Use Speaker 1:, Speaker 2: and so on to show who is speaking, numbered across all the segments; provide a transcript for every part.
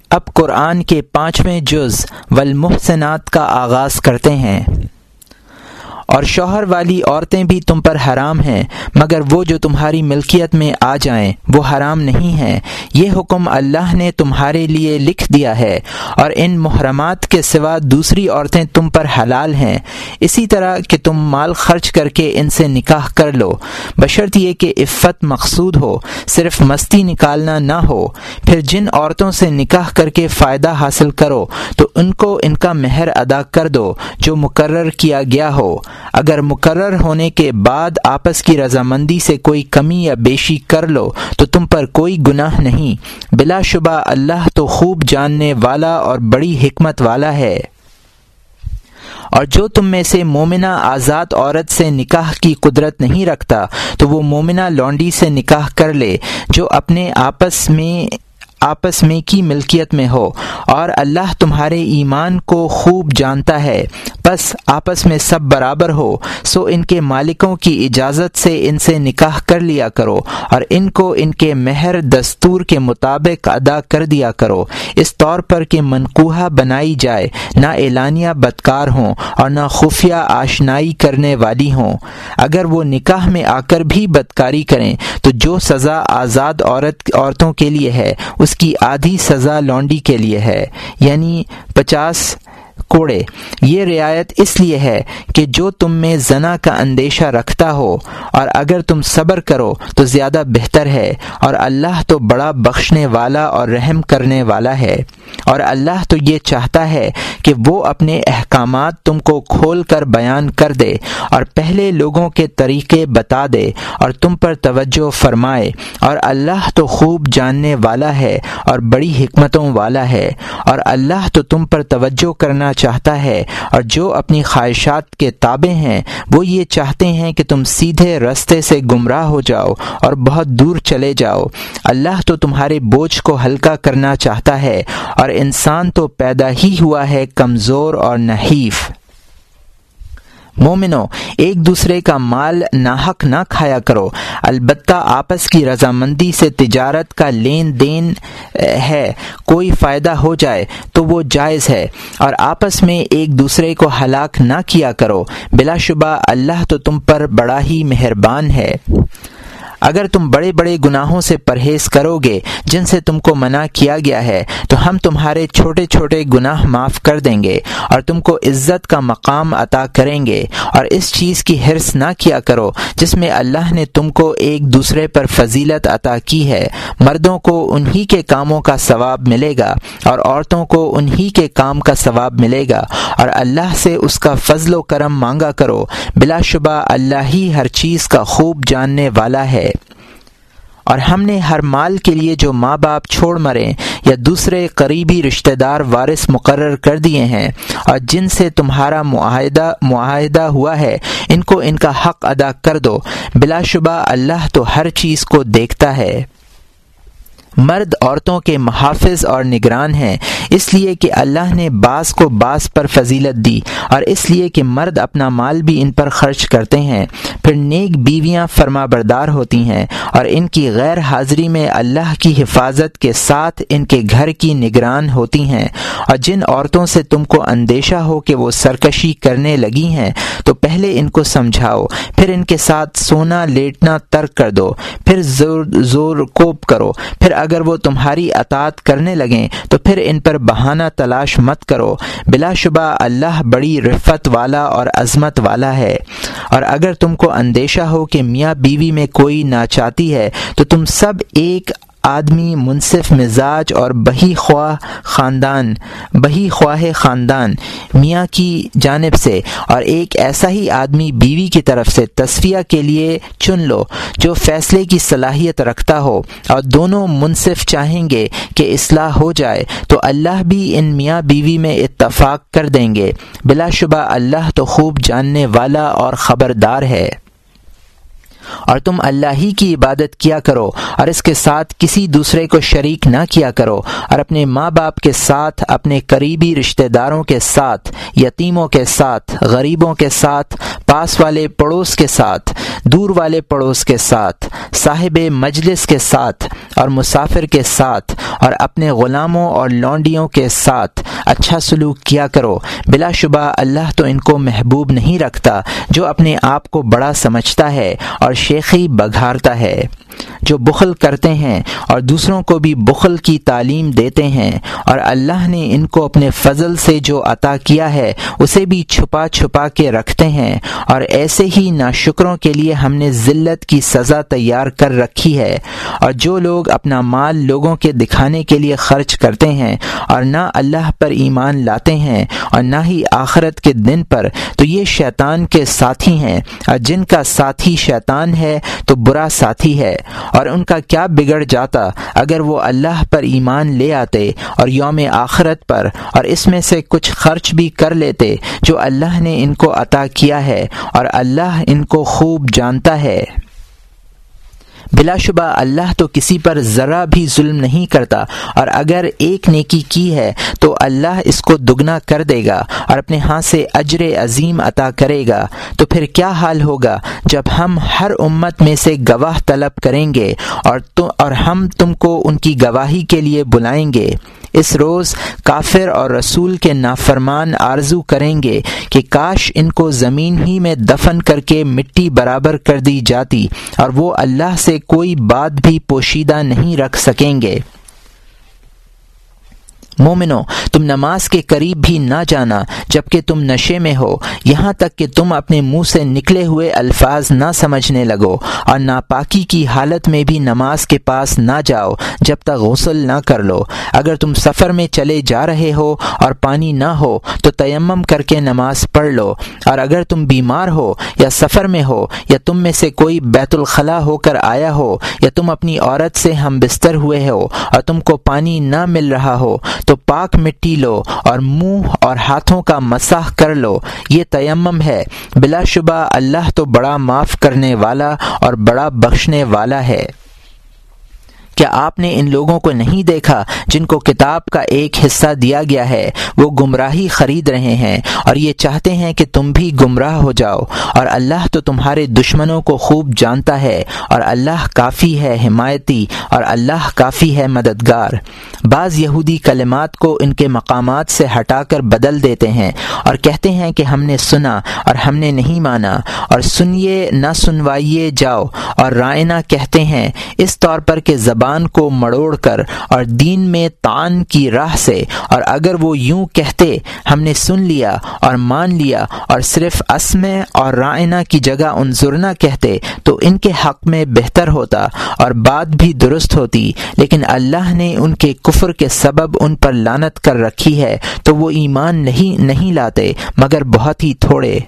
Speaker 1: اب قرآن کے 5ویں جز والمحسنات کا آغاز کرتے ہیں۔ اور شوہر والی عورتیں بھی تم پر حرام ہیں مگر وہ جو تمہاری ملکیت میں آ جائیں، وہ حرام نہیں ہیں۔ یہ حکم اللہ نے تمہارے لیے لکھ دیا ہے، اور ان محرمات کے سوا دوسری عورتیں تم پر حلال ہیں، اسی طرح کہ تم مال خرچ کر کے ان سے نکاح کر لو، بشرط یہ کہ عفت مقصود ہو، صرف مستی نکالنا نہ ہو۔ پھر جن عورتوں سے نکاح کر کے فائدہ حاصل کرو تو ان کو ان کا مہر ادا کر دو جو مقرر کیا گیا ہو۔ اگر مقرر ہونے کے بعد آپس کی رضامندی سے کوئی کمی یا بیشی کر لو تو تم پر کوئی گناہ نہیں، بلا شبہ اللہ تو خوب جاننے والا اور بڑی حکمت والا ہے۔ اور جو تم میں سے مومنہ آزاد عورت سے نکاح کی قدرت نہیں رکھتا تو وہ مومنہ لونڈی سے نکاح کر لے جو اپنے آپس میں کی ملکیت میں ہو، اور اللہ تمہارے ایمان کو خوب جانتا ہے۔ بس آپس میں سب برابر ہو سو ان کے مالکوں کی اجازت سے ان سے نکاح کر لیا کرو، اور ان کو ان کے مہر دستور کے مطابق ادا کر دیا کرو، اس طور پر کہ منکوحہ بنائی جائے، نہ اعلانیہ بدکار ہوں اور نہ خفیہ آشنائی کرنے والی ہوں۔ اگر وہ نکاح میں آ کر بھی بدکاری کریں تو جو سزا آزاد عورتوں کے لیے ہے اس کی آدھی سزا لونڈی کے لیے ہے، یعنی 50 کوڑے۔ یہ رعایت اس لیے ہے کہ جو تم میں زنا کا اندیشہ رکھتا ہو، اور اگر تم صبر کرو تو زیادہ بہتر ہے، اور اللہ تو بڑا بخشنے والا اور رحم کرنے والا ہے۔ اور اللہ تو یہ چاہتا ہے کہ وہ اپنے احکامات تم کو کھول کر بیان کر دے اور پہلے لوگوں کے طریقے بتا دے اور تم پر توجہ فرمائے، اور اللہ تو خوب جاننے والا ہے اور بڑی حکمتوں والا ہے۔ اور اللہ تو تم پر توجہ کرنا چاہتا ہے، اور جو اپنی خواہشات کے تابع ہیں وہ یہ چاہتے ہیں کہ تم سیدھے رستے سے گمراہ ہو جاؤ اور بہت دور چلے جاؤ۔ اللہ تو تمہارے بوجھ کو ہلکا کرنا چاہتا ہے، اور انسان تو پیدا ہی ہوا ہے کمزور اور نحیف۔ مومنو، ایک دوسرے کا مال ناحق نہ کھایا کرو، البتہ آپس کی رضامندی سے تجارت کا لین دین ہے، کوئی فائدہ ہو جائے تو وہ جائز ہے، اور آپس میں ایک دوسرے کو ہلاک نہ کیا کرو، بلا شبہ اللہ تو تم پر بڑا ہی مہربان ہے۔ اگر تم بڑے بڑے گناہوں سے پرہیز کرو گے جن سے تم کو منع کیا گیا ہے تو ہم تمہارے چھوٹے چھوٹے گناہ معاف کر دیں گے اور تم کو عزت کا مقام عطا کریں گے۔ اور اس چیز کی حرص نہ کیا کرو جس میں اللہ نے تم کو ایک دوسرے پر فضیلت عطا کی ہے، مردوں کو انہی کے کاموں کا ثواب ملے گا اور عورتوں کو انہی کے کام کا ثواب ملے گا، اور اللہ سے اس کا فضل و کرم مانگا کرو، بلا شبہ اللہ ہی ہر چیز کا خوب جاننے والا ہے۔ اور ہم نے ہر مال کے لیے جو ماں باپ چھوڑ مریں یا دوسرے قریبی رشتہ دار وارث مقرر کر دیے ہیں اور جن سے تمہارا معاہدہ ہوا ہے، ان کو ان کا حق ادا کر دو، بلا شبہ اللہ تو ہر چیز کو دیکھتا ہے۔ مرد عورتوں کے محافظ اور نگران ہیں، اس لیے کہ اللہ نے بعض کو بعض پر فضیلت دی، اور اس لیے کہ مرد اپنا مال بھی ان پر خرچ کرتے ہیں۔ پھر نیک بیویاں فرما بردار ہوتی ہیں اور ان کی غیر حاضری میں اللہ کی حفاظت کے ساتھ ان کے گھر کی نگران ہوتی ہیں۔ اور جن عورتوں سے تم کو اندیشہ ہو کہ وہ سرکشی کرنے لگی ہیں تو پہلے ان کو سمجھاؤ، پھر ان کے ساتھ سونا لیٹنا ترک کر دو، پھر زور کوب کرو، پھر اگر وہ تمہاری اطاعت کرنے لگیں تو پھر ان پر بہانہ تلاش مت کرو، بلا شبہ اللہ بڑی رفت والا اور عظمت والا ہے۔ اور اگر تم کو اندیشہ ہو کہ میاں بیوی میں کوئی ناچاتی ہے تو تم سب ایک آدمی منصف مزاج اور بہی خواہ خاندان میاں کی جانب سے اور ایک ایسا ہی آدمی بیوی کی طرف سے تصفیہ کے لیے چن لو جو فیصلے کی صلاحیت رکھتا ہو، اور دونوں منصف چاہیں گے کہ اصلاح ہو جائے تو اللہ بھی ان میاں بیوی میں اتفاق کر دیں گے، بلا شبہ اللہ تو خوب جاننے والا اور خبردار ہے۔ اور تم اللہ ہی کی عبادت کیا کرو اور اس کے ساتھ کسی دوسرے کو شریک نہ کیا کرو، اور اپنے ماں باپ کے ساتھ، اپنے قریبی رشتہ داروں کے ساتھ، یتیموں کے ساتھ، غریبوں کے ساتھ، پاس والے پڑوس کے ساتھ، دور والے پڑوس کے ساتھ، صاحب مجلس کے ساتھ اور مسافر کے ساتھ، اور اپنے غلاموں اور لونڈیوں کے ساتھ اچھا سلوک کیا کرو۔ بلا شبہ اللہ تو ان کو محبوب نہیں رکھتا جو اپنے آپ کو بڑا سمجھتا ہے اور شیخی بگھارتا ہے، جو بخل کرتے ہیں اور دوسروں کو بھی بخل کی تعلیم دیتے ہیں، اور اللہ نے ان کو اپنے فضل سے جو عطا کیا ہے اسے بھی چھپا چھپا کے رکھتے ہیں، اور ایسے ہی ناشکروں کے لیے ہم نے ذلت کی سزا تیار کر رکھی ہے۔ اور جو لوگ اپنا مال لوگوں کے دکھانے کے لیے خرچ کرتے ہیں اور نہ اللہ پر ایمان لاتے ہیں اور نہ ہی آخرت کے دن پر، تو یہ شیطان کے ساتھی ہیں، اور جن کا ساتھی شیطان ہے تو برا ساتھی ہے۔ اور ان کا کیا بگڑ جاتا اگر وہ اللہ پر ایمان لے آتے اور یوم آخرت پر، اور اس میں سے کچھ خرچ بھی کر لیتے جو اللہ نے ان کو عطا کیا ہے، اور اللہ ان کو خوب جانتا ہے۔ بلا شبہ اللہ تو کسی پر ذرا بھی ظلم نہیں کرتا، اور اگر ایک نیکی کی ہے تو اللہ اس کو دگنا کر دے گا اور اپنے ہاں سے اجر عظیم عطا کرے گا۔ تو پھر کیا حال ہوگا جب ہم ہر امت میں سے گواہ طلب کریں گے اور ہم تم کو ان کی گواہی کے لیے بلائیں گے۔ اس روز کافر اور رسول کے نافرمان آرزو کریں گے کہ کاش ان کو زمین ہی میں دفن کر کے مٹی برابر کر دی جاتی، اور وہ اللہ سے کوئی بات بھی پوشیدہ نہیں رکھ سکیں گے۔ مومنو، تم نماز کے قریب بھی نہ جانا جبکہ تم نشے میں ہو، یہاں تک کہ تم اپنے منہ سے نکلے ہوئے الفاظ نہ سمجھنے لگو، اور ناپاکی کی حالت میں بھی نماز کے پاس نہ جاؤ جب تک غسل نہ کر لو۔ اگر تم سفر میں چلے جا رہے ہو اور پانی نہ ہو تو تیمم کر کے نماز پڑھ لو، اور اگر تم بیمار ہو یا سفر میں ہو، یا تم میں سے کوئی بیت الخلا ہو کر آیا ہو، یا تم اپنی عورت سے ہم بستر ہوئے ہو اور تم کو پانی نہ مل رہا ہو، تو پاک مٹی لو اور منہ اور ہاتھوں کا مسح کر لو، یہ تیمم ہے۔ بلا شبہ اللہ تو بڑا معاف کرنے والا اور بڑا بخشنے والا ہے۔ کیا آپ نے ان لوگوں کو نہیں دیکھا جن کو کتاب کا ایک حصہ دیا گیا ہے؟ وہ گمراہی خرید رہے ہیں اور یہ چاہتے ہیں کہ تم بھی گمراہ ہو جاؤ، اور اللہ تو تمہارے دشمنوں کو خوب جانتا ہے، اور اللہ کافی ہے حمایتی، اور اللہ کافی ہے مددگار۔ بعض یہودی کلمات کو ان کے مقامات سے ہٹا کر بدل دیتے ہیں اور کہتے ہیں کہ ہم نے سنا اور ہم نے نہیں مانا، اور سنیے نہ سنوائیے جاؤ، اور رائنا کہتے ہیں اس طور پر کہ زبان کو مڑوڑ کر اور دین میں طعن کی راہ سے، اور اگر وہ یوں کہتے ہم نے سن لیا اور مان لیا اور صرف اسمع اور رائنا کی جگہ انظرنا کہتے تو ان کے حق میں بہتر ہوتا اور بات بھی درست ہوتی، لیکن اللہ نے ان کے کفر کے سبب ان پر لعنت کر رکھی ہے تو وہ ایمان نہیں لاتے مگر بہت ہی تھوڑے۔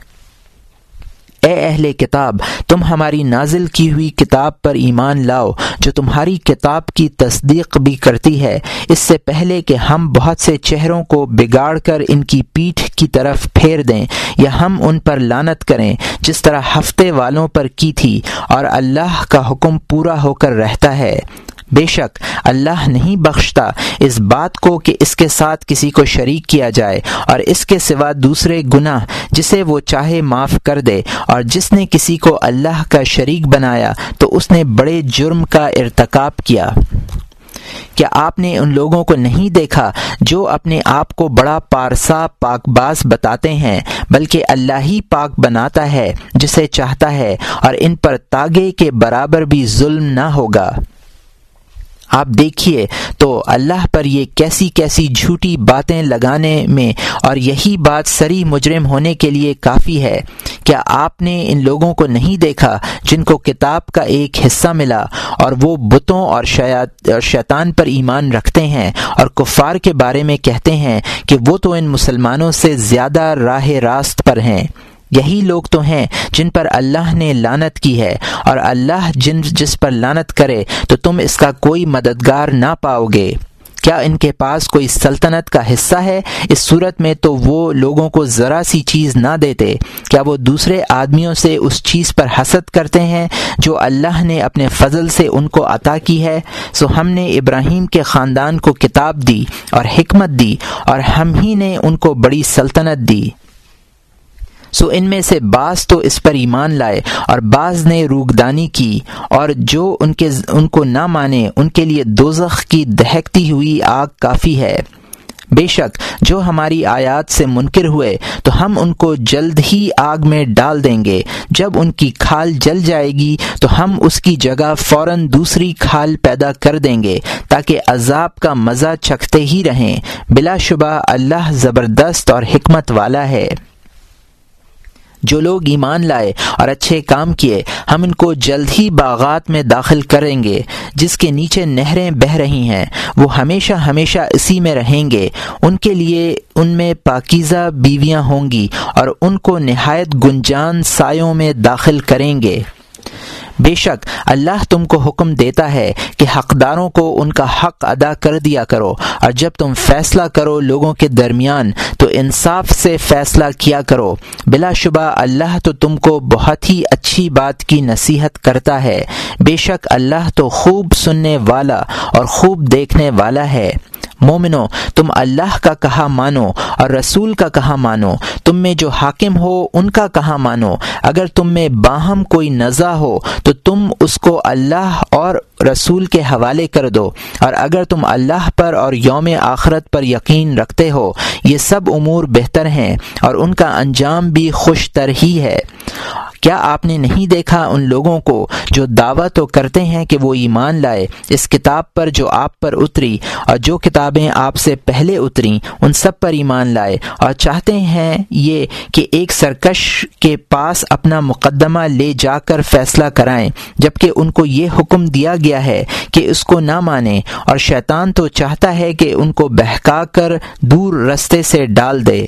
Speaker 1: اے اہل کتاب، تم ہماری نازل کی ہوئی کتاب پر ایمان لاؤ جو تمہاری کتاب کی تصدیق بھی کرتی ہے، اس سے پہلے کہ ہم بہت سے چہروں کو بگاڑ کر ان کی پیٹھ کی طرف پھیر دیں یا ہم ان پر لعنت کریں جس طرح ہفتے والوں پر کی تھی، اور اللہ کا حکم پورا ہو کر رہتا ہے۔ بے شک اللہ نہیں بخشتا اس بات کو کہ اس کے ساتھ کسی کو شریک کیا جائے، اور اس کے سوا دوسرے گناہ جسے وہ چاہے معاف کر دے، اور جس نے کسی کو اللہ کا شریک بنایا تو اس نے بڑے جرم کا ارتکاب کیا۔ کیا آپ نے ان لوگوں کو نہیں دیکھا جو اپنے آپ کو بڑا پارسا پاک باز بتاتے ہیں، بلکہ اللہ ہی پاک بناتا ہے جسے چاہتا ہے، اور ان پر تاگے کے برابر بھی ظلم نہ ہوگا۔ آپ دیکھیے تو اللہ پر یہ کیسی کیسی جھوٹی باتیں لگانے میں، اور یہی بات سری مجرم ہونے کے لیے کافی ہے۔ کیا آپ نے ان لوگوں کو نہیں دیکھا جن کو کتاب کا ایک حصہ ملا اور وہ بتوں اور شیطان پر ایمان رکھتے ہیں، اور کفار کے بارے میں کہتے ہیں کہ وہ تو ان مسلمانوں سے زیادہ راہ راست پر ہیں؟ یہی لوگ تو ہیں جن پر اللہ نے لعنت کی ہے، اور اللہ جس پر لعنت کرے تو تم اس کا کوئی مددگار نہ پاؤ گے۔ کیا ان کے پاس کوئی سلطنت کا حصہ ہے؟ اس صورت میں تو وہ لوگوں کو ذرا سی چیز نہ دیتے۔ کیا وہ دوسرے آدمیوں سے اس چیز پر حسد کرتے ہیں جو اللہ نے اپنے فضل سے ان کو عطا کی ہے؟ سو ہم نے ابراہیم کے خاندان کو کتاب دی اور حکمت دی، اور ہم ہی نے ان کو بڑی سلطنت دی۔ سو ان میں سے بعض تو اس پر ایمان لائے اور بعض نے روگدانی کی، اور جو ان کو نہ مانے ان کے لیے دوزخ کی دہکتی ہوئی آگ کافی ہے۔ بے شک جو ہماری آیات سے منکر ہوئے تو ہم ان کو جلد ہی آگ میں ڈال دیں گے۔ جب ان کی کھال جل جائے گی تو ہم اس کی جگہ فوراً دوسری کھال پیدا کر دیں گے تاکہ عذاب کا مزہ چکھتے ہی رہیں۔ بلا شبہ اللہ زبردست اور حکمت والا ہے۔ جو لوگ ایمان لائے اور اچھے کام کیے ہم ان کو جلد ہی باغات میں داخل کریں گے جس کے نیچے نہریں بہہ رہی ہیں، وہ ہمیشہ ہمیشہ اسی میں رہیں گے۔ ان کے لیے ان میں پاکیزہ بیویاں ہوں گی اور ان کو نہایت گنجان سایوں میں داخل کریں گے۔ بے شک اللہ تم کو حکم دیتا ہے کہ حقداروں کو ان کا حق ادا کر دیا کرو، اور جب تم فیصلہ کرو لوگوں کے درمیان تو انصاف سے فیصلہ کیا کرو۔ بلا شبہ اللہ تو تم کو بہت ہی اچھی بات کی نصیحت کرتا ہے۔ بے شک اللہ تو خوب سننے والا اور خوب دیکھنے والا ہے۔ مومنو، تم اللہ کا کہا مانو اور رسول کا کہا مانو، تم میں جو حاکم ہو ان کا کہا مانو۔ اگر تم میں باہم کوئی نزاع ہو تو تم اس کو اللہ اور رسول کے حوالے کر دو، اور اگر تم اللہ پر اور یوم آخرت پر یقین رکھتے ہو یہ سب امور بہتر ہیں اور ان کا انجام بھی خوش تر ہی ہے۔ کیا آپ نے نہیں دیکھا ان لوگوں کو جو دعویٰ تو کرتے ہیں کہ وہ ایمان لائے اس کتاب پر جو آپ پر اتری، اور جو کتابیں آپ سے پہلے اتریں ان سب پر ایمان لائے، اور چاہتے ہیں یہ کہ ایک سرکش کے پاس اپنا مقدمہ لے جا کر فیصلہ کرائیں، جبکہ ان کو یہ حکم دیا گیا ہے کہ اس کو نہ مانیں، اور شیطان تو چاہتا ہے کہ ان کو بہکا کر دور رستے سے ڈال دے۔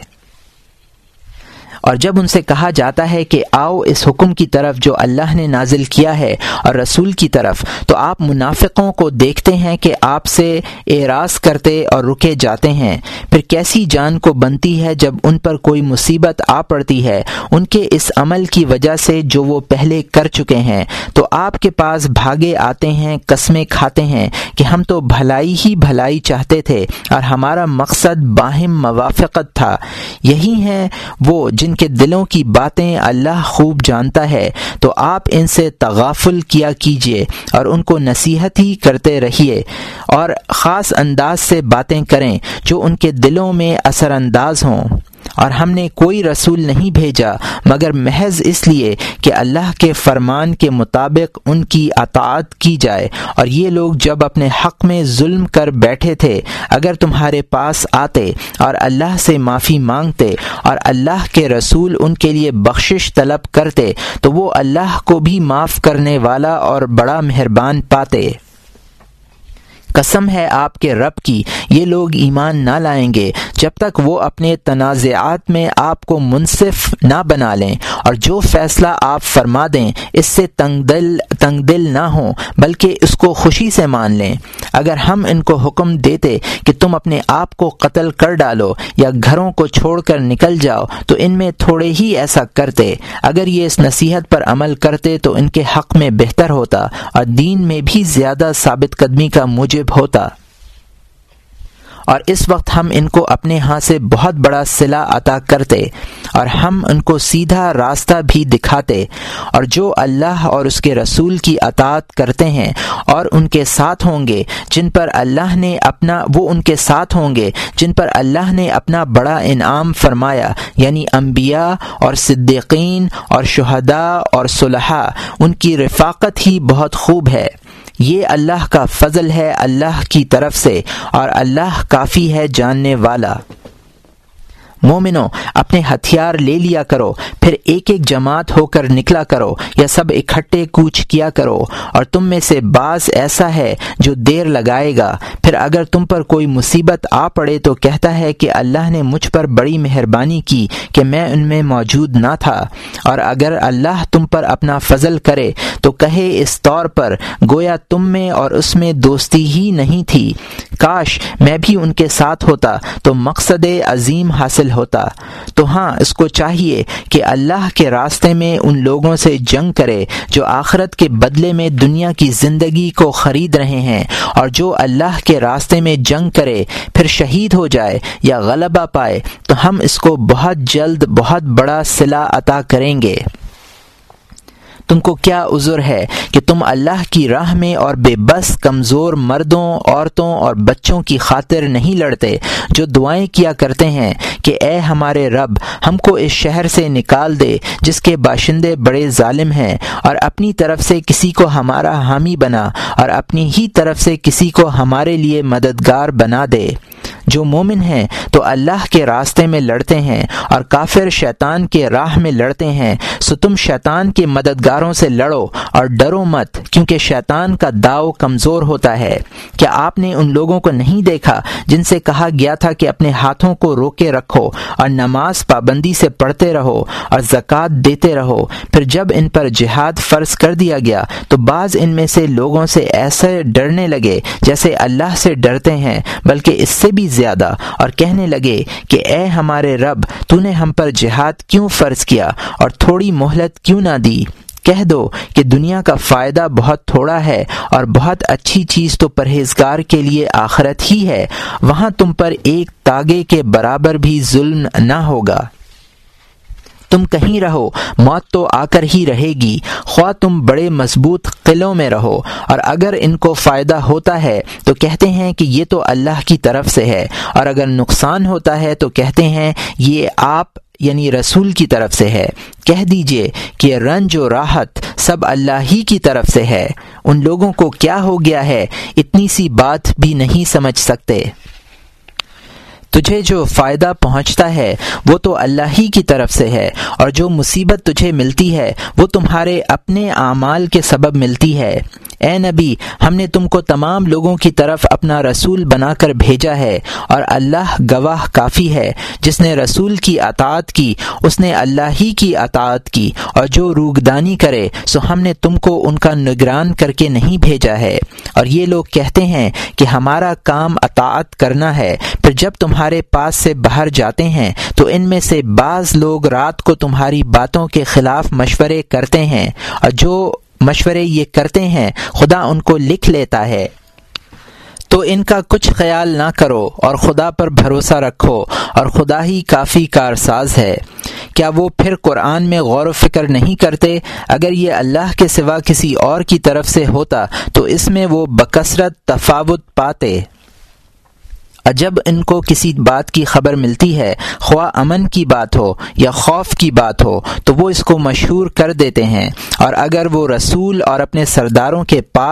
Speaker 1: اور جب ان سے کہا جاتا ہے کہ آؤ اس حکم کی طرف جو اللہ نے نازل کیا ہے اور رسول کی طرف، تو آپ منافقوں کو دیکھتے ہیں کہ آپ سے اعراض کرتے اور رکے جاتے ہیں۔ پھر کیسی جان کو بنتی ہے جب ان پر کوئی مصیبت آ پڑتی ہے ان کے اس عمل کی وجہ سے جو وہ پہلے کر چکے ہیں، تو آپ کے پاس بھاگے آتے ہیں، قسمیں کھاتے ہیں کہ ہم تو بھلائی ہی بھلائی چاہتے تھے اور ہمارا مقصد باہم موافقت تھا۔ یہی ہیں وہ جن کے دلوں کی باتیں اللہ خوب جانتا ہے، تو آپ ان سے تغافل کیا کیجیے اور ان کو نصیحت ہی کرتے رہیے، اور خاص انداز سے باتیں کریں جو ان کے دلوں میں اثر انداز ہوں۔ اور ہم نے کوئی رسول نہیں بھیجا مگر محض اس لیے کہ اللہ کے فرمان کے مطابق ان کی اطاعت کی جائے، اور یہ لوگ جب اپنے حق میں ظلم کر بیٹھے تھے اگر تمہارے پاس آتے اور اللہ سے معافی مانگتے اور اللہ کے رسول ان کے لیے بخشش طلب کرتے تو وہ اللہ کو بھی معاف کرنے والا اور بڑا مہربان پاتے۔ قسم ہے آپ کے رب کی، یہ لوگ ایمان نہ لائیں گے جب تک وہ اپنے تنازعات میں آپ کو منصف نہ بنا لیں، اور جو فیصلہ آپ فرما دیں اس سے تنگ دل نہ ہوں بلکہ اس کو خوشی سے مان لیں۔ اگر ہم ان کو حکم دیتے کہ تم اپنے آپ کو قتل کر ڈالو یا گھروں کو چھوڑ کر نکل جاؤ تو ان میں تھوڑے ہی ایسا کرتے۔ اگر یہ اس نصیحت پر عمل کرتے تو ان کے حق میں بہتر ہوتا اور دین میں بھی زیادہ ثابت قدمی کا موجب ہوتا۔ اور اس وقت ہم ان کو اپنے ہاں سے بہت بڑا صلہ عطا کرتے اور ہم ان کو سیدھا راستہ بھی دکھاتے، اور جو اللہ اور اس کے رسول کی اطاعت کرتے ہیں اور ان کے ساتھ ہوں گے جن پر اللہ نے اپنا بڑا انعام فرمایا، یعنی انبیاء اور صدیقین اور شہداء اور صلحاء، ان کی رفاقت ہی بہت خوب ہے۔ یہ اللہ کا فضل ہے اللہ کی طرف سے، اور اللہ کافی ہے جاننے والا۔ مومنو، اپنے ہتھیار لے لیا کرو، پھر ایک ایک جماعت ہو کر نکلا کرو یا سب اکٹھے کوچ کیا کرو، اور تم میں سے بعض ایسا ہے جو دیر لگائے گا، پھر اگر تم پر کوئی مصیبت آ پڑے تو کہتا ہے کہ اللہ نے مجھ پر بڑی مہربانی کی کہ میں ان میں موجود نہ تھا، اور اگر اللہ تم پر اپنا فضل کرے تو کہے اس طور پر گویا تم میں اور اس میں دوستی ہی نہیں تھی، کاش میں بھی ان کے ساتھ ہوتا تو مقصد عظیم حاصل ہوتا۔ تو ہاں، اس کو چاہیے کہ اللہ کے راستے میں ان لوگوں سے جنگ کرے جو آخرت کے بدلے میں دنیا کی زندگی کو خرید رہے ہیں، اور جو اللہ کے راستے میں جنگ کرے پھر شہید ہو جائے یا غلبہ پائے تو ہم اس کو بہت جلد بہت بڑا صلہ عطا کریں گے۔ تم کو کیا عذر ہے کہ تم اللہ کی راہ میں اور بے بس کمزور مردوں، عورتوں اور بچوں کی خاطر نہیں لڑتے، جو دعائیں کیا کرتے ہیں کہ اے ہمارے رب، ہم کو اس شہر سے نکال دے جس کے باشندے بڑے ظالم ہیں، اور اپنی طرف سے کسی کو ہمارا حامی بنا اور اپنی ہی طرف سے کسی کو ہمارے لیے مددگار بنا دے۔ جو مومن ہیں تو اللہ کے راستے میں لڑتے ہیں اور کافر شیطان کے راہ میں لڑتے ہیں، سو تم شیطان کے مددگاروں سے لڑو اور ڈرو مت، کیونکہ شیطان کا داؤ کمزور ہوتا ہے۔ کیا آپ نے ان لوگوں کو نہیں دیکھا جن سے کہا گیا تھا کہ اپنے ہاتھوں کو روکے رکھو اور نماز پابندی سے پڑھتے رہو اور زکوٰۃ دیتے رہو؟ پھر جب ان پر جہاد فرض کر دیا گیا تو بعض ان میں سے لوگوں سے ایسے ڈرنے لگے جیسے اللہ سے ڈرتے ہیں، بلکہ اس سے بھی زیادہ، اور کہنے لگے کہ اے ہمارے رب، تو نے ہم پر جہاد کیوں فرض کیا اور تھوڑی مہلت کیوں نہ دی؟ کہہ دو کہ دنیا کا فائدہ بہت تھوڑا ہے اور بہت اچھی چیز تو پرہیزگار کے لیے آخرت ہی ہے، وہاں تم پر ایک تاگے کے برابر بھی ظلم نہ ہوگا۔ تم کہیں رہو، موت تو آ کر ہی رہے گی، خواہ تم بڑے مضبوط قلعوں میں رہو، اور اگر ان کو فائدہ ہوتا ہے تو کہتے ہیں کہ یہ تو اللہ کی طرف سے ہے، اور اگر نقصان ہوتا ہے تو کہتے ہیں یہ آپ یعنی رسول کی طرف سے ہے۔ کہہ دیجئے کہ رنج و راحت سب اللہ ہی کی طرف سے ہے۔ ان لوگوں کو کیا ہو گیا ہے، اتنی سی بات بھی نہیں سمجھ سکتے؟ تجھے جو فائدہ پہنچتا ہے وہ تو اللہ ہی کی طرف سے ہے، اور جو مصیبت تجھے ملتی ہے وہ تمہارے اپنے اعمال کے سبب ملتی ہے۔ اے نبی، ہم نے تم کو تمام لوگوں کی طرف اپنا رسول بنا کر بھیجا ہے، اور اللہ گواہ کافی ہے۔ جس نے رسول کی اطاعت کی اس نے اللہ ہی کی اطاعت کی، اور جو روگدانی کرے سو ہم نے تم کو ان کا نگران کر کے نہیں بھیجا ہے۔ اور یہ لوگ کہتے ہیں کہ ہمارا کام اطاعت کرنا ہے، پھر جب تمہارے پاس سے باہر جاتے ہیں تو ان میں سے بعض لوگ رات کو تمہاری باتوں کے خلاف مشورے کرتے ہیں، اور جو مشورے یہ کرتے ہیں خدا ان کو لکھ لیتا ہے۔ تو ان کا کچھ خیال نہ کرو اور خدا پر بھروسہ رکھو، اور خدا ہی کافی کارساز ہے۔ کیا وہ پھر قرآن میں غور و فکر نہیں کرتے؟ اگر یہ اللہ کے سوا کسی اور کی طرف سے ہوتا تو اس میں وہ بکثرت تفاوت پاتے۔ جب ان کو کسی بات کی خبر ملتی ہے، خواہ امن کی بات ہو یا خوف کی بات ہو، تو وہ اس کو مشہور کر دیتے ہیں، اور اگر وہ رسول اور اپنے سرداروں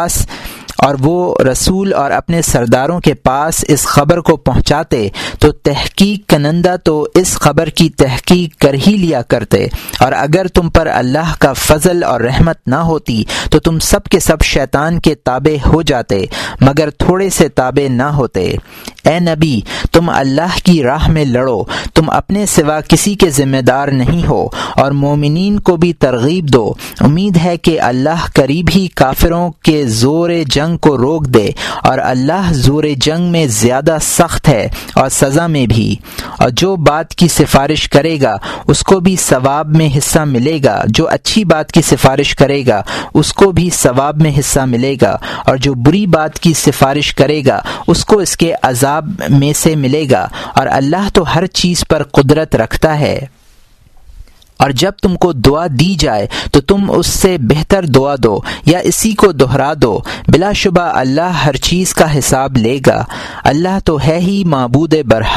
Speaker 1: کے پاس اس خبر کو پہنچاتے تو تحقیق کنندہ تو اس خبر کی تحقیق کر ہی لیا کرتے، اور اگر تم پر اللہ کا فضل اور رحمت نہ ہوتی تو تم سب کے سب شیطان کے تابع ہو جاتے، مگر تھوڑے سے تابع نہ ہوتے۔ اے نبی، تم اللہ کی راہ میں لڑو، تم اپنے سوا کسی کے ذمہ دار نہیں ہو، اور مومنین کو بھی ترغیب دو۔ امید ہے کہ اللہ قریب ہی کافروں کے زور جنگ کو روک دے، اور اللہ زور جنگ میں زیادہ سخت ہے اور سزا میں بھی۔ اور جو بات کی سفارش کرے گا اس کو بھی ثواب میں حصہ ملے گا، جو اچھی بات کی سفارش کرے گا اس کو بھی ثواب میں حصہ ملے گا، اور جو بری بات کی سفارش کرے گا اس کو اس کے عذاب میں سے ملے گا، اور اللہ تو ہر چیز پر قدرت رکھتا ہے۔ اور جب تم کو دعا دی جائے تو تم اس سے بہتر دعا دو یا اسی کو دہرا دو، بلا شبہ اللہ ہر چیز کا حساب لے گا۔ اللہ تو ہے ہی معبود برحق،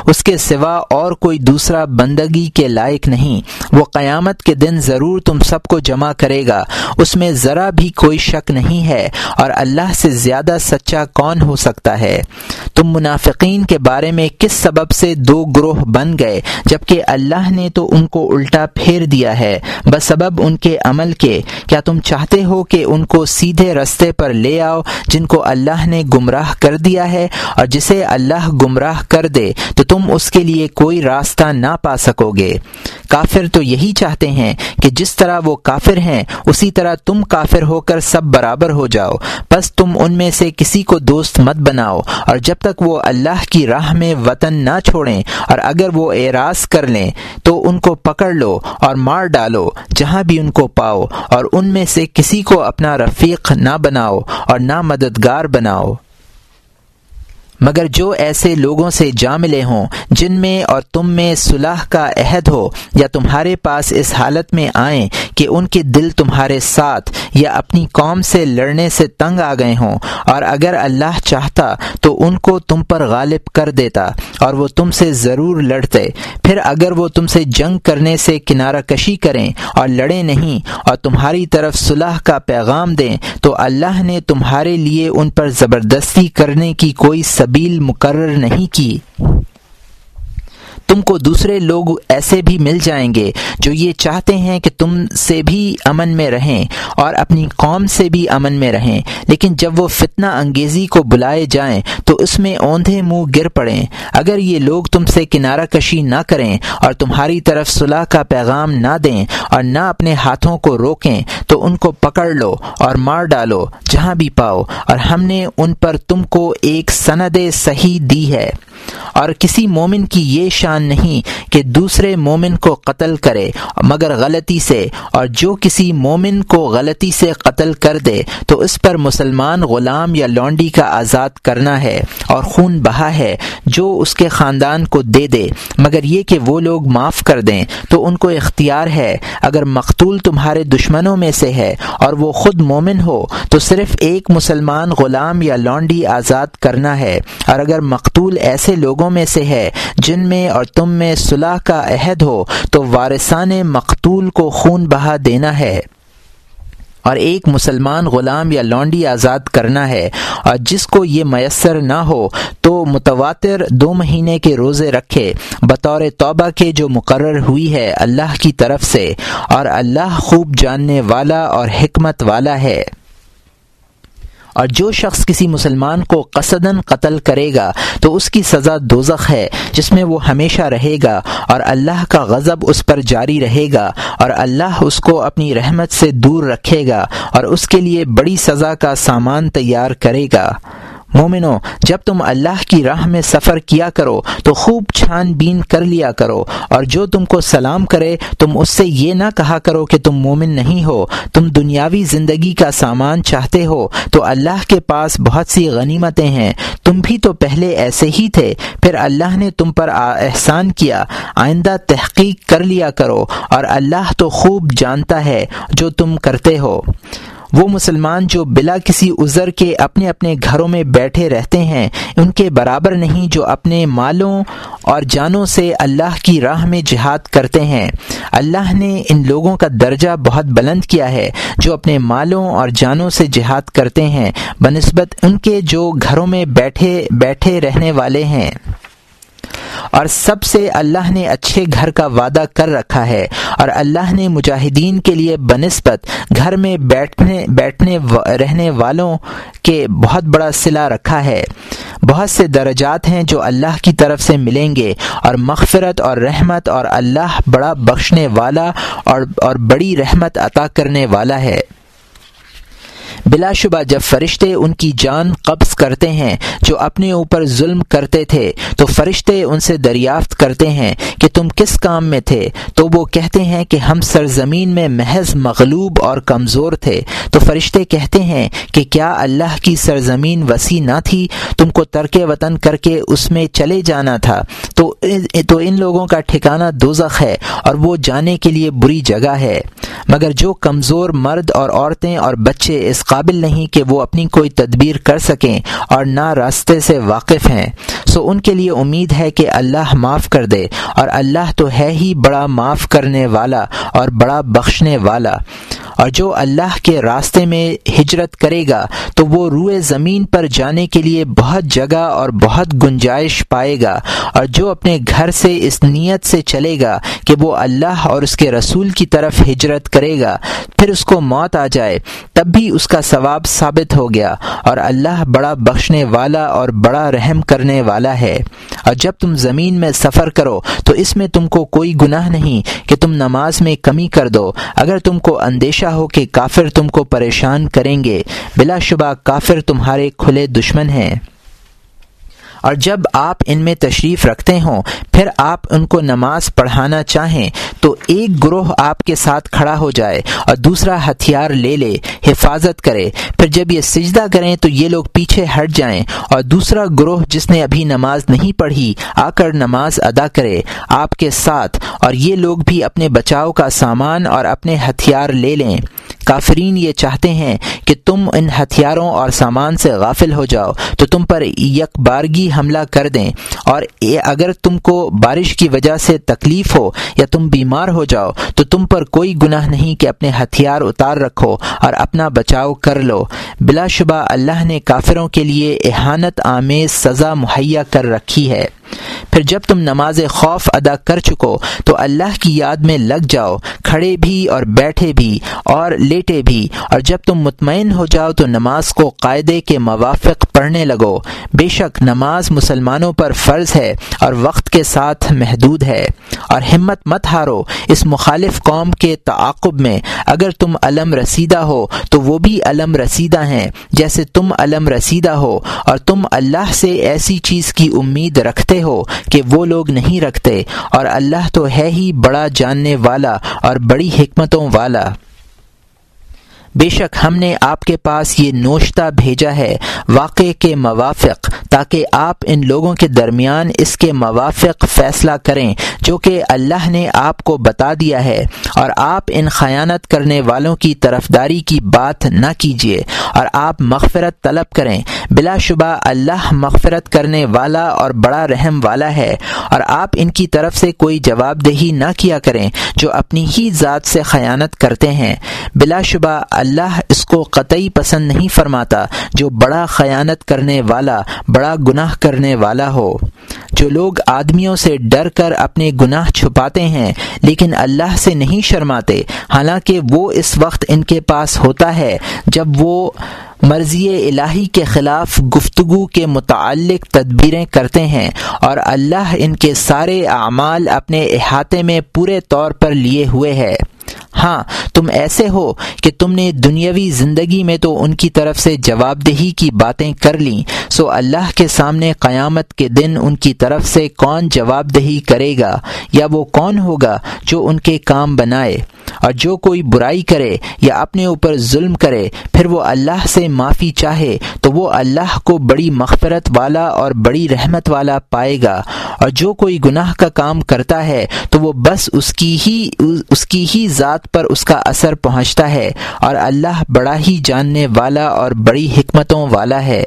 Speaker 1: اس کے سوا اور کوئی دوسرا بندگی کے لائق نہیں۔ وہ قیامت کے دن ضرور تم سب کو جمع کرے گا، اس میں ذرا بھی کوئی شک نہیں ہے، اور اللہ سے زیادہ سچا کون ہو سکتا ہے؟ تم منافقین کے بارے میں کس سبب سے دو گروہ بن گئے جبکہ اللہ نے تو ان کو الٹا پھیر دیا ہے بسبب ان کے عمل کے؟ کیا تم چاہتے ہو کہ ان کو سیدھے رستے پر لے آؤ جن کو اللہ نے گمراہ کر دیا ہے؟ اور جسے اللہ گمراہ کر دے تو تم اس کے لیے کوئی راستہ نہ پا سکو گے۔ کافر تو یہی چاہتے ہیں کہ جس طرح وہ کافر ہیں اسی طرح تم کافر ہو کر سب برابر ہو جاؤ، پس تم ان میں سے کسی کو دوست مت بناؤ، اور جب تک وہ اللہ کی راہ میں وطن نہ چھوڑیں، اور اگر وہ اعراض کر لیں تو ان کو پکڑ لو اور مار ڈالو جہاں بھی ان کو پاؤ، اور ان میں سے کسی کو اپنا رفیق نہ بناؤ اور نہ مددگار بناؤ، مگر جو ایسے لوگوں سے جا ملے ہوں جن میں اور تم میں صلح کا عہد ہو، یا تمہارے پاس اس حالت میں آئیں کہ ان کے دل تمہارے ساتھ یا اپنی قوم سے لڑنے سے تنگ آ گئے ہوں، اور اگر اللہ چاہتا تو ان کو تم پر غالب کر دیتا اور وہ تم سے ضرور لڑتے۔ پھر اگر وہ تم سے جنگ کرنے سے کنارہ کشی کریں اور لڑیں نہیں اور تمہاری طرف صلح کا پیغام دیں تو اللہ نے تمہارے لیے ان پر زبردستی کرنے کی کوئی سبیل مقرر نہیں کی۔ تم کو دوسرے لوگ ایسے بھی مل جائیں گے جو یہ چاہتے ہیں کہ تم سے بھی امن میں رہیں اور اپنی قوم سے بھی امن میں رہیں، لیکن جب وہ فتنہ انگیزی کو بلائے جائیں تو اس میں اوندھے منہ گر پڑیں۔ اگر یہ لوگ تم سے کنارہ کشی نہ کریں اور تمہاری طرف صلح کا پیغام نہ دیں اور نہ اپنے ہاتھوں کو روکیں تو ان کو پکڑ لو اور مار ڈالو جہاں بھی پاؤ، اور ہم نے ان پر تم کو ایک سند صحیح دی ہے۔ اور کسی مومن کی یہ شان نہیں کہ دوسرے مومن کو قتل کرے مگر غلطی سے، اور جو کسی مومن کو غلطی سے قتل کر دے تو اس پر مسلمان غلام یا لونڈی کا آزاد کرنا ہے اور خون بہا ہے جو اس کے خاندان کو دے دے، مگر یہ کہ وہ لوگ معاف کر دیں تو ان کو اختیار ہے۔ اگر مقتول تمہارے دشمنوں میں سے ہے اور وہ خود مومن ہو تو صرف ایک مسلمان غلام یا لونڈی آزاد کرنا ہے، اور اگر مقتول ایسے لوگوں میں سے ہے جن میں اور تم میں صلح کا عہد ہو تو وارثان مقتول کو خون بہا دینا ہے اور ایک مسلمان غلام یا لونڈی آزاد کرنا ہے، اور جس کو یہ میسر نہ ہو تو متواتر 2 مہینے کے روزے رکھے بطور توبہ کے جو مقرر ہوئی ہے اللہ کی طرف سے، اور اللہ خوب جاننے والا اور حکمت والا ہے۔ اور جو شخص کسی مسلمان کو قصداً قتل کرے گا تو اس کی سزا دوزخ ہے جس میں وہ ہمیشہ رہے گا، اور اللہ کا غضب اس پر جاری رہے گا، اور اللہ اس کو اپنی رحمت سے دور رکھے گا اور اس کے لیے بڑی سزا کا سامان تیار کرے گا۔ مومنو، جب تم اللہ کی راہ میں سفر کیا کرو تو خوب چھان بین کر لیا کرو، اور جو تم کو سلام کرے تم اس سے یہ نہ کہا کرو کہ تم مومن نہیں ہو۔ تم دنیاوی زندگی کا سامان چاہتے ہو تو اللہ کے پاس بہت سی غنیمتیں ہیں، تم بھی تو پہلے ایسے ہی تھے، پھر اللہ نے تم پر احسان کیا۔ آئندہ تحقیق کر لیا کرو، اور اللہ تو خوب جانتا ہے جو تم کرتے ہو۔ وہ مسلمان جو بلا کسی عذر کے اپنے اپنے گھروں میں بیٹھے رہتے ہیں ان کے برابر نہیں جو اپنے مالوں اور جانوں سے اللہ کی راہ میں جہاد کرتے ہیں۔ اللہ نے ان لوگوں کا درجہ بہت بلند کیا ہے جو اپنے مالوں اور جانوں سے جہاد کرتے ہیں بنسبت ان کے جو گھروں میں بیٹھے رہنے والے ہیں، اور سب سے اللہ نے اچھے گھر کا وعدہ کر رکھا ہے، اور اللہ نے مجاہدین کے لیے بنسبت گھر میں بیٹھنے رہنے والوں کے بہت بڑا صلہ رکھا ہے۔ بہت سے درجات ہیں جو اللہ کی طرف سے ملیں گے، اور مغفرت اور رحمت، اور اللہ بڑا بخشنے والا اور بڑی رحمت عطا کرنے والا ہے۔ بلا شبہ جب فرشتے ان کی جان قبض کرتے ہیں جو اپنے اوپر ظلم کرتے تھے تو فرشتے ان سے دریافت کرتے ہیں کہ تم کس کام میں تھے، تو وہ کہتے ہیں کہ ہم سرزمین میں محض مغلوب اور کمزور تھے۔ تو فرشتے کہتے ہیں کہ کیا اللہ کی سرزمین وسیع نہ تھی، تم کو ترک وطن کر کے اس میں چلے جانا تھا۔ تو ان لوگوں کا ٹھکانہ دوزخ ہے اور وہ جانے کے لیے بری جگہ ہے۔ مگر جو کمزور مرد اور عورتیں اور بچے اس قابل نہیں کہ وہ اپنی کوئی تدبیر کر سکیں اور نہ راستے سے واقف ہیں، سو ان کے لیے امید ہے کہ اللہ معاف کر دے، اور اللہ تو ہے ہی بڑا معاف کرنے والا اور بڑا بخشنے والا۔ اور جو اللہ کے راستے میں ہجرت کرے گا تو وہ روئے زمین پر جانے کے لیے بہت جگہ اور بہت گنجائش پائے گا، اور جو اپنے گھر سے اس نیت سے چلے گا کہ وہ اللہ اور اس کے رسول کی طرف ہجرت کرے گا، پھر اس کو موت آ جائے، تب بھی اس کا ثواب ثابت ہو گیا، اور اللہ بڑا بخشنے والا اور بڑا رحم کرنے والا ہے۔ اور جب تم زمین میں سفر کرو تو اس میں تم کو کوئی گناہ نہیں کہ تم نماز میں کمی کر دو، اگر تم کو اندیشہ ہو کہ کافر تم کو پریشان کریں گے، بلا شبہ کافر تمہارے کھلے دشمن ہیں۔ اور جب آپ ان میں تشریف رکھتے ہوں پھر آپ ان کو نماز پڑھانا چاہیں تو ایک گروہ آپ کے ساتھ کھڑا ہو جائے اور دوسرا ہتھیار لے لے، حفاظت کرے، پھر جب یہ سجدہ کریں تو یہ لوگ پیچھے ہٹ جائیں، اور دوسرا گروہ جس نے ابھی نماز نہیں پڑھی آ کر نماز ادا کرے آپ کے ساتھ، اور یہ لوگ بھی اپنے بچاؤ کا سامان اور اپنے ہتھیار لے لیں۔ کافرین یہ چاہتے ہیں کہ تم ان ہتھیاروں اور سامان سے غافل ہو جاؤ تو تم پر یک بارگی حملہ کر دیں، اور اگر تم کو بارش کی وجہ سے تکلیف ہو یا تم بیمار ہو جاؤ تو تم پر کوئی گناہ نہیں کہ اپنے ہتھیار اتار رکھو اور اپنا بچاؤ کر لو۔ بلا شبہ اللہ نے کافروں کے لیے اہانت آمیز سزا مہیا کر رکھی ہے۔ پھر جب تم نماز خوف ادا کر چکو تو اللہ کی یاد میں لگ جاؤ، کھڑے بھی اور بیٹھے بھی اور لیٹے بھی، اور جب تم مطمئن ہو جاؤ تو نماز کو قاعدے کے موافق پڑھنے لگو۔ بے شک نماز مسلمانوں پر فرض ہے اور وقت کے ساتھ محدود ہے، اور ہمت مت ہارو اس مخالف قوم کے تعاقب میں۔ اگر تم علم رسیدہ ہو تو وہ بھی علم رسیدہ ہیں جیسے تم علم رسیدہ ہو، اور تم اللہ سے ایسی چیز کی امید رکھتے ہو کہ وہ لوگ نہیں رکھتے، اور اللہ تو ہے ہی بڑا جاننے والا اور بڑی حکمتوں والا۔ بے شک ہم نے آپ کے پاس یہ نوشتہ بھیجا ہے واقعے کے موافق، تاکہ آپ ان لوگوں کے درمیان اس کے موافق فیصلہ کریں جو کہ اللہ نے آپ کو بتا دیا ہے، اور آپ ان خیانت کرنے والوں کی طرفداری کی بات نہ کیجیے، اور آپ مغفرت طلب کریں۔ بلا شبہ اللہ مغفرت کرنے والا اور بڑا رحم والا ہے، اور آپ ان کی طرف سے کوئی جواب دہی نہ کیا کریں جو اپنی ہی ذات سے خیانت کرتے ہیں۔ بلا شبہ اللہ اس کو قطعی پسند نہیں فرماتا جو بڑا خیانت کرنے والا، بڑا گناہ کرنے والا ہو۔ جو لوگ آدمیوں سے ڈر کر اپنے گناہ چھپاتے ہیں لیکن اللہ سے نہیں شرماتے، حالانکہ وہ اس وقت ان کے پاس ہوتا ہے جب وہ مرضی الہی کے خلاف گفتگو کے متعلق تدبیریں کرتے ہیں، اور اللہ ان کے سارے اعمال اپنے احاطے میں پورے طور پر لیے ہوئے ہے۔ ہاں تم ایسے ہو کہ تم نے دنیاوی زندگی میں تو ان کی طرف سے جواب دہی کی باتیں کر لیں، سو اللہ کے سامنے قیامت کے دن ان کی طرف سے کون جواب دہی کرے گا، یا وہ کون ہوگا جو ان کے کام بنائے؟ اور جو کوئی برائی کرے یا اپنے اوپر ظلم کرے پھر وہ اللہ سے معافی چاہے تو وہ اللہ کو بڑی مغفرت والا اور بڑی رحمت والا پائے گا، اور جو کوئی گناہ کا کام کرتا ہے تو وہ بس اس کی ہی ذات پر اس کا اثر پہنچتا ہے، اور اللہ بڑا ہی جاننے والا اور بڑی حکمتوں والا ہے۔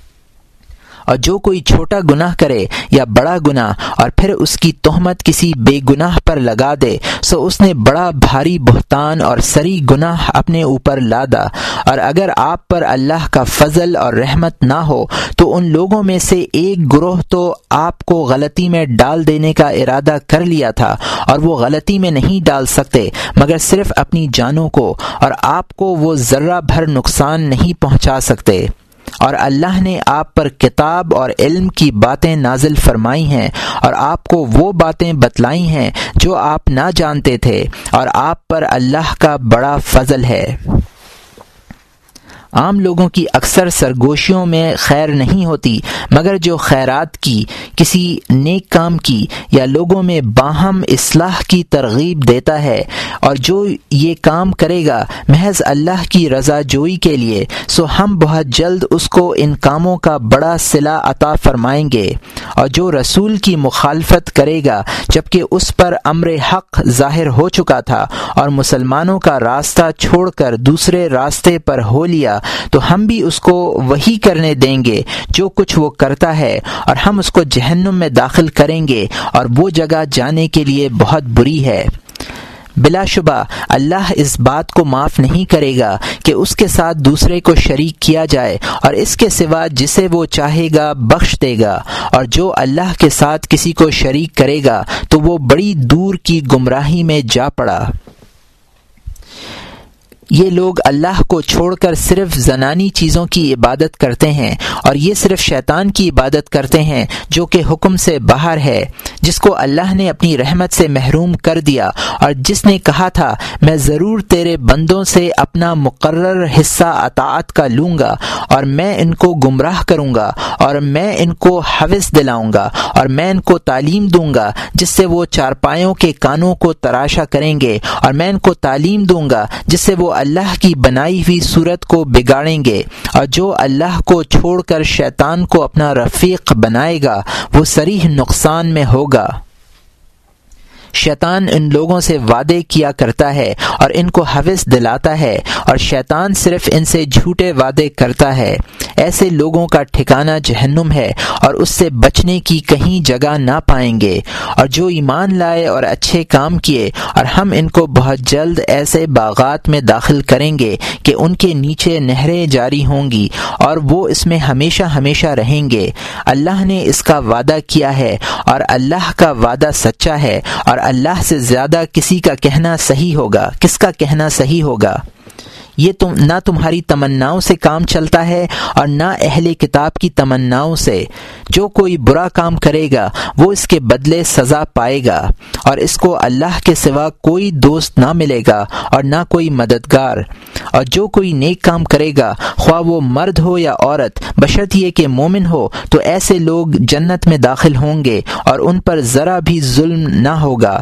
Speaker 1: اور جو کوئی چھوٹا گناہ کرے یا بڑا گناہ اور پھر اس کی تہمت کسی بے گناہ پر لگا دے سو اس نے بڑا بھاری بہتان اور سری گناہ اپنے اوپر لادا، اور اگر آپ پر اللہ کا فضل اور رحمت نہ ہو تو ان لوگوں میں سے ایک گروہ تو آپ کو غلطی میں ڈال دینے کا ارادہ کر لیا تھا، اور وہ غلطی میں نہیں ڈال سکتے مگر صرف اپنی جانوں کو، اور آپ کو وہ ذرہ بھر نقصان نہیں پہنچا سکتے۔ اور اللہ نے آپ پر کتاب اور علم کی باتیں نازل فرمائی ہیں، اور آپ کو وہ باتیں بتلائی ہیں جو آپ نہ جانتے تھے، اور آپ پر اللہ کا بڑا فضل ہے۔ عام لوگوں کی اکثر سرگوشیوں میں خیر نہیں ہوتی، مگر جو خیرات کی، کسی نیک کام کی یا لوگوں میں باہم اصلاح کی ترغیب دیتا ہے، اور جو یہ کام کرے گا محض اللہ کی رضا جوئی کے لیے، سو ہم بہت جلد اس کو ان کاموں کا بڑا صلہ عطا فرمائیں گے۔ اور جو رسول کی مخالفت کرے گا جبکہ اس پر امر حق ظاہر ہو چکا تھا اور مسلمانوں کا راستہ چھوڑ کر دوسرے راستے پر ہو لیا، تو ہم بھی اس کو وہی کرنے دیں گے جو کچھ وہ کرتا ہے، اور ہم اس کو جہنم میں داخل کریں گے، اور وہ جگہ جانے کے لیے بہت بری ہے۔ بلا شبہ اللہ اس بات کو معاف نہیں کرے گا کہ اس کے ساتھ دوسرے کو شریک کیا جائے، اور اس کے سوا جسے وہ چاہے گا بخش دے گا، اور جو اللہ کے ساتھ کسی کو شریک کرے گا تو وہ بڑی دور کی گمراہی میں جا پڑا۔ یہ لوگ اللہ کو چھوڑ کر صرف زنانی چیزوں کی عبادت کرتے ہیں، اور یہ صرف شیطان کی عبادت کرتے ہیں جو کہ حکم سے باہر ہے، جس کو اللہ نے اپنی رحمت سے محروم کر دیا، اور جس نے کہا تھا میں ضرور تیرے بندوں سے اپنا مقرر حصہ اطاعت کا لوں گا، اور میں ان کو گمراہ کروں گا، اور میں ان کو حوث دلاؤں گا، اور میں ان کو تعلیم دوں گا جس سے وہ چارپائیوں کے کانوں کو تراشا کریں گے، اور میں ان کو تعلیم دوں گا جس سے وہ اللہ کی بنائی ہوئی صورت کو بگاڑیں گے، اور جو اللہ کو چھوڑ کر شیطان کو اپنا رفیق بنائے گا وہ صریح نقصان میں ہوگا۔ شیطان ان لوگوں سے وعدے کیا کرتا ہے اور ان کو حوث دلاتا ہے، اور شیطان صرف ان سے جھوٹے وعدے کرتا ہے۔ ایسے لوگوں کا ٹھکانہ جہنم ہے، اور اس سے بچنے کی کہیں جگہ نہ پائیں گے۔ اور جو ایمان لائے اور اچھے کام کیے، اور ہم ان کو بہت جلد ایسے باغات میں داخل کریں گے کہ ان کے نیچے نہریں جاری ہوں گی، اور وہ اس میں ہمیشہ ہمیشہ رہیں گے۔ اللہ نے اس کا وعدہ کیا ہے، اور اللہ کا وعدہ سچا ہے، اور اللہ سے زیادہ کسی کا کہنا صحیح ہوگا۔ کس کا کہنا صحیح ہوگا؟ یہ نہ تمہاری تمناؤں سے کام چلتا ہے اور نہ اہل کتاب کی تمناؤں سے۔ جو کوئی برا کام کرے گا وہ اس کے بدلے سزا پائے گا، اور اس کو اللہ کے سوا کوئی دوست نہ ملے گا اور نہ کوئی مددگار۔ اور جو کوئی نیک کام کرے گا، خواہ وہ مرد ہو یا عورت، بشرط یہ کہ مومن ہو، تو ایسے لوگ جنت میں داخل ہوں گے اور ان پر ذرا بھی ظلم نہ ہوگا۔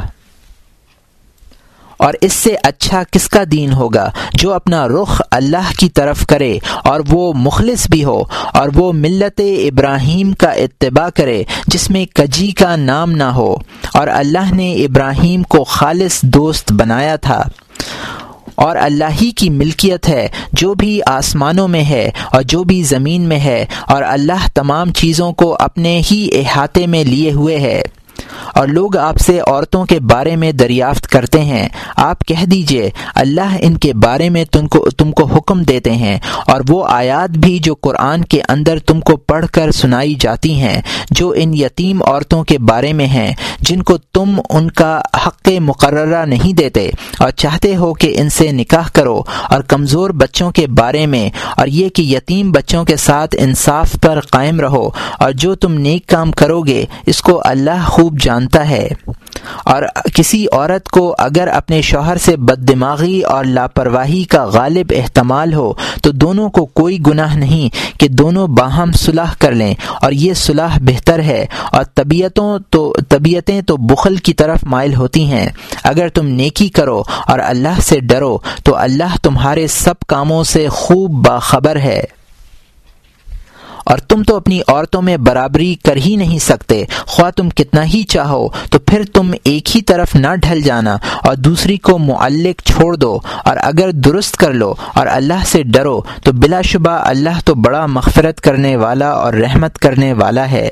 Speaker 1: اور اس سے اچھا کس کا دین ہوگا جو اپنا رخ اللہ کی طرف کرے اور وہ مخلص بھی ہو، اور وہ ملت ابراہیم کا اتباع کرے جس میں کجی کا نام نہ ہو، اور اللہ نے ابراہیم کو خالص دوست بنایا تھا۔ اور اللہ ہی کی ملکیت ہے جو بھی آسمانوں میں ہے اور جو بھی زمین میں ہے، اور اللہ تمام چیزوں کو اپنے ہی احاطے میں لیے ہوئے ہے۔ اور لوگ آپ سے عورتوں کے بارے میں دریافت کرتے ہیں، آپ کہہ دیجئے اللہ ان کے بارے میں تم کو حکم دیتے ہیں، اور وہ آیات بھی جو قرآن کے اندر تم کو پڑھ کر سنائی جاتی ہیں، جو ان یتیم عورتوں کے بارے میں ہیں جن کو تم ان کا حق مقررہ نہیں دیتے اور چاہتے ہو کہ ان سے نکاح کرو، اور کمزور بچوں کے بارے میں، اور یہ کہ یتیم بچوں کے ساتھ انصاف پر قائم رہو، اور جو تم نیک کام کرو گے اس کو اللہ خوب جانتا ہے۔ اور کسی عورت کو اگر اپنے شوہر سے بد دماغی اور لاپرواہی کا غالب احتمال ہو تو دونوں کو کوئی گناہ نہیں کہ دونوں باہم صلح کر لیں، اور یہ صلح بہتر ہے۔ اور طبیعتیں تو بخل کی طرف مائل ہوتی ہیں۔ اگر تم نیکی کرو اور اللہ سے ڈرو تو اللہ تمہارے سب کاموں سے خوب باخبر ہے۔ اور تم تو اپنی عورتوں میں برابری کر ہی نہیں سکتے، خواہ تم کتنا ہی چاہو، تو پھر تم ایک ہی طرف نہ ڈھل جانا اور دوسری کو معلق چھوڑ دو، اور اگر درست کر لو اور اللہ سے ڈرو تو بلا شبہ اللہ تو بڑا مغفرت کرنے والا اور رحمت کرنے والا ہے۔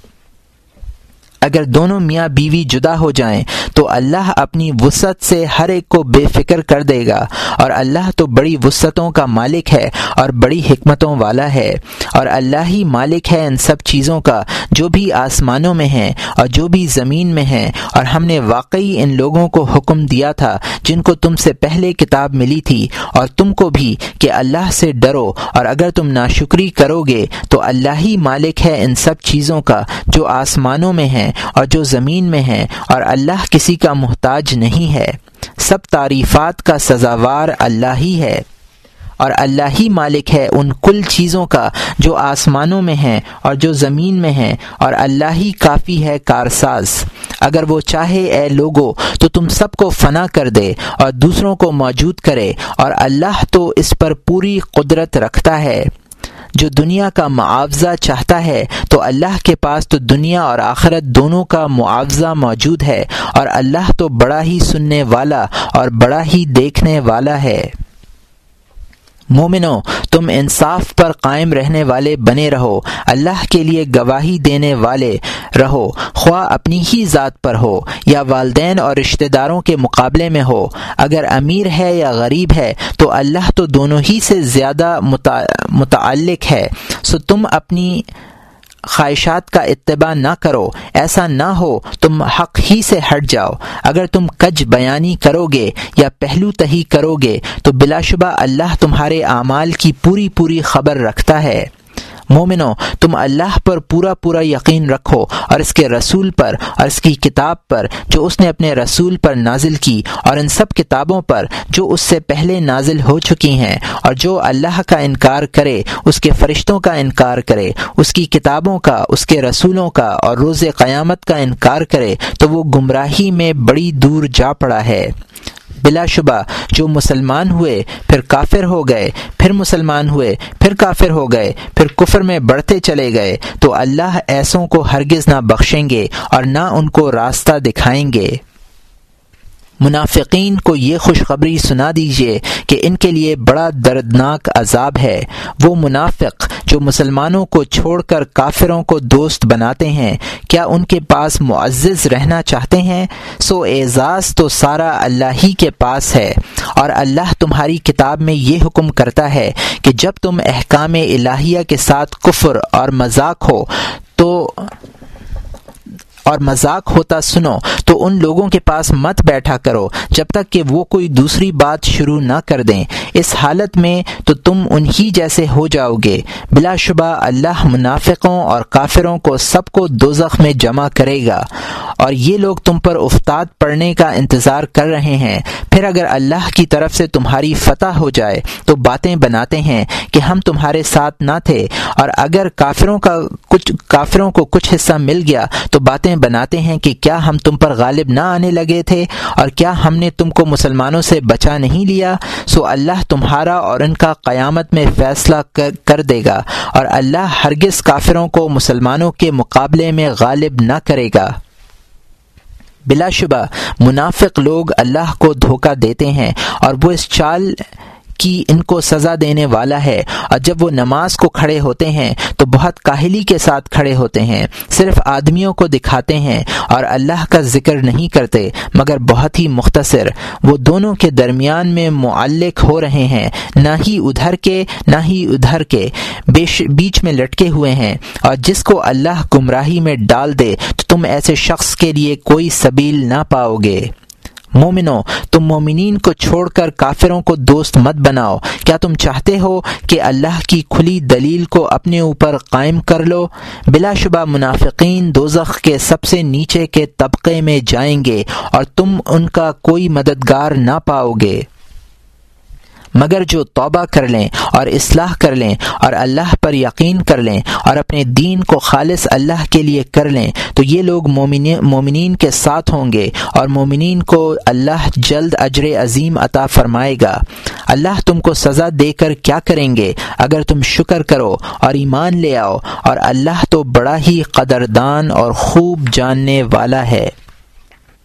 Speaker 1: اگر دونوں میاں بیوی جدا ہو جائیں تو اللہ اپنی وسعت سے ہر ایک کو بے فکر کر دے گا، اور اللہ تو بڑی وسعتوں کا مالک ہے اور بڑی حکمتوں والا ہے۔ اور اللہ ہی مالک ہے ان سب چیزوں کا جو بھی آسمانوں میں ہیں اور جو بھی زمین میں ہیں۔ اور ہم نے واقعی ان لوگوں کو حکم دیا تھا جن کو تم سے پہلے کتاب ملی تھی، اور تم کو بھی، کہ اللہ سے ڈرو، اور اگر تم ناشکری کرو گے تو اللہ ہی مالک ہے ان سب چیزوں کا جو آسمانوں میں ہیں اور جو زمین میں ہیں، اور اللہ کسی کا محتاج نہیں ہے۔ سب تعریفات کا سزاوار اللہ ہی ہے۔ اور اللہ ہی مالک ہے ان کل چیزوں کا جو آسمانوں میں ہیں اور جو زمین میں ہیں، اور اللہ ہی کافی ہے کارساز۔ اگر وہ چاہے اے لوگو تو تم سب کو فنا کر دے اور دوسروں کو موجود کرے، اور اللہ تو اس پر پوری قدرت رکھتا ہے۔ جو دنیا کا معاوضہ چاہتا ہے تو اللہ کے پاس تو دنیا اور آخرت دونوں کا معاوضہ موجود ہے، اور اللہ تو بڑا ہی سننے والا اور بڑا ہی دیکھنے والا ہے۔ مومنو، تم انصاف پر قائم رہنے والے بنے رہو، اللہ کے لیے گواہی دینے والے رہو، خواہ اپنی ہی ذات پر ہو یا والدین اور رشتہ داروں کے مقابلے میں ہو۔ اگر امیر ہے یا غریب ہے تو اللہ تو دونوں ہی سے زیادہ متعلق ہے، سو تم اپنی خواہشات کا اتباع نہ کرو، ایسا نہ ہو تم حق ہی سے ہٹ جاؤ۔ اگر تم کج بیانی کرو گے یا پہلو تہی کرو گے تو بلا شبہ اللہ تمہارے اعمال کی پوری خبر رکھتا ہے۔ مومنو، تم اللہ پر پورا یقین رکھو اور اس کے رسول پر اور اس کی کتاب پر جو اس نے اپنے رسول پر نازل کی، اور ان سب کتابوں پر جو اس سے پہلے نازل ہو چکی ہیں، اور جو اللہ کا انکار کرے، اس کے فرشتوں کا انکار کرے، اس کی کتابوں کا، اس کے رسولوں کا اور روز قیامت کا انکار کرے تو وہ گمراہی میں بڑی دور جا پڑا ہے۔ بلا شبہ جو مسلمان ہوئے پھر کافر ہو گئے، پھر مسلمان ہوئے پھر کافر ہو گئے، پھر کفر میں بڑھتے چلے گئے، تو اللہ ایسوں کو ہرگز نہ بخشیں گے اور نہ ان کو راستہ دکھائیں گے۔ منافقین کو یہ خوشخبری سنا دیجیے کہ ان کے لیے بڑا دردناک عذاب ہے۔ وہ منافق جو مسلمانوں کو چھوڑ کر کافروں کو دوست بناتے ہیں، کیا ان کے پاس معزز رہنا چاہتے ہیں؟ سو اعزاز تو سارا اللہ ہی کے پاس ہے، اور اللہ تمہاری کتاب میں یہ حکم کرتا ہے کہ جب تم احکام الہیہ کے ساتھ کفر اور مذاق ہوتا سنو تو ان لوگوں کے پاس مت بیٹھا کرو جب تک کہ وہ کوئی دوسری بات شروع نہ کر دیں، اس حالت میں تو تم انہی جیسے ہو جاؤ گے۔ بلا شبہ اللہ منافقوں اور کافروں کو سب کو دوزخ میں جمع کرے گا، اور یہ لوگ تم پر افتاد پڑنے کا انتظار کر رہے ہیں۔ پھر اگر اللہ کی طرف سے تمہاری فتح ہو جائے تو باتیں بناتے ہیں کہ ہم تمہارے ساتھ نہ تھے، اور اگر کافروں کو کچھ حصہ مل گیا تو باتیں بناتے ہیں کہ کیا ہم تم پر غالب نہ آنے لگے تھے، اور کیا ہم نے تم کو مسلمانوں سے بچا نہیں لیا؟ سو اللہ تمہارا اور ان کا قیامت میں فیصلہ کر دے گا، اور اللہ ہرگز کافروں کو مسلمانوں کے مقابلے میں غالب نہ کرے گا۔ بلا شبہ منافق لوگ اللہ کو دھوکہ دیتے ہیں، اور وہ اس چال کی ان کو سزا دینے والا ہے، اور جب وہ نماز کو کھڑے ہوتے ہیں تو بہت کاہلی کے ساتھ کھڑے ہوتے ہیں، صرف آدمیوں کو دکھاتے ہیں اور اللہ کا ذکر نہیں کرتے مگر بہت ہی مختصر۔ وہ دونوں کے درمیان میں معلق ہو رہے ہیں، نہ ہی ادھر کے نہ ہی ادھر کے، بیچ میں لٹکے ہوئے ہیں، اور جس کو اللہ گمراہی میں ڈال دے تو تم ایسے شخص کے لیے کوئی سبیل نہ پاؤ گے۔ مومنو، تم مومنین کو چھوڑ کر کافروں کو دوست مت بناؤ۔ کیا تم چاہتے ہو کہ اللہ کی کھلی دلیل کو اپنے اوپر قائم کر لو؟ بلا شبہ منافقین دوزخ کے سب سے نیچے کے طبقے میں جائیں گے، اور تم ان کا کوئی مددگار نہ پاؤ گے۔ مگر جو توبہ کر لیں اور اصلاح کر لیں اور اللہ پر یقین کر لیں اور اپنے دین کو خالص اللہ کے لیے کر لیں تو یہ لوگ مومنین کے ساتھ ہوں گے، اور مومنین کو اللہ جلد اجر عظیم عطا فرمائے گا۔ اللہ تم کو سزا دے کر کیا کریں گے اگر تم شکر کرو اور ایمان لے آؤ، اور اللہ تو بڑا ہی قدردان اور خوب جاننے والا ہے۔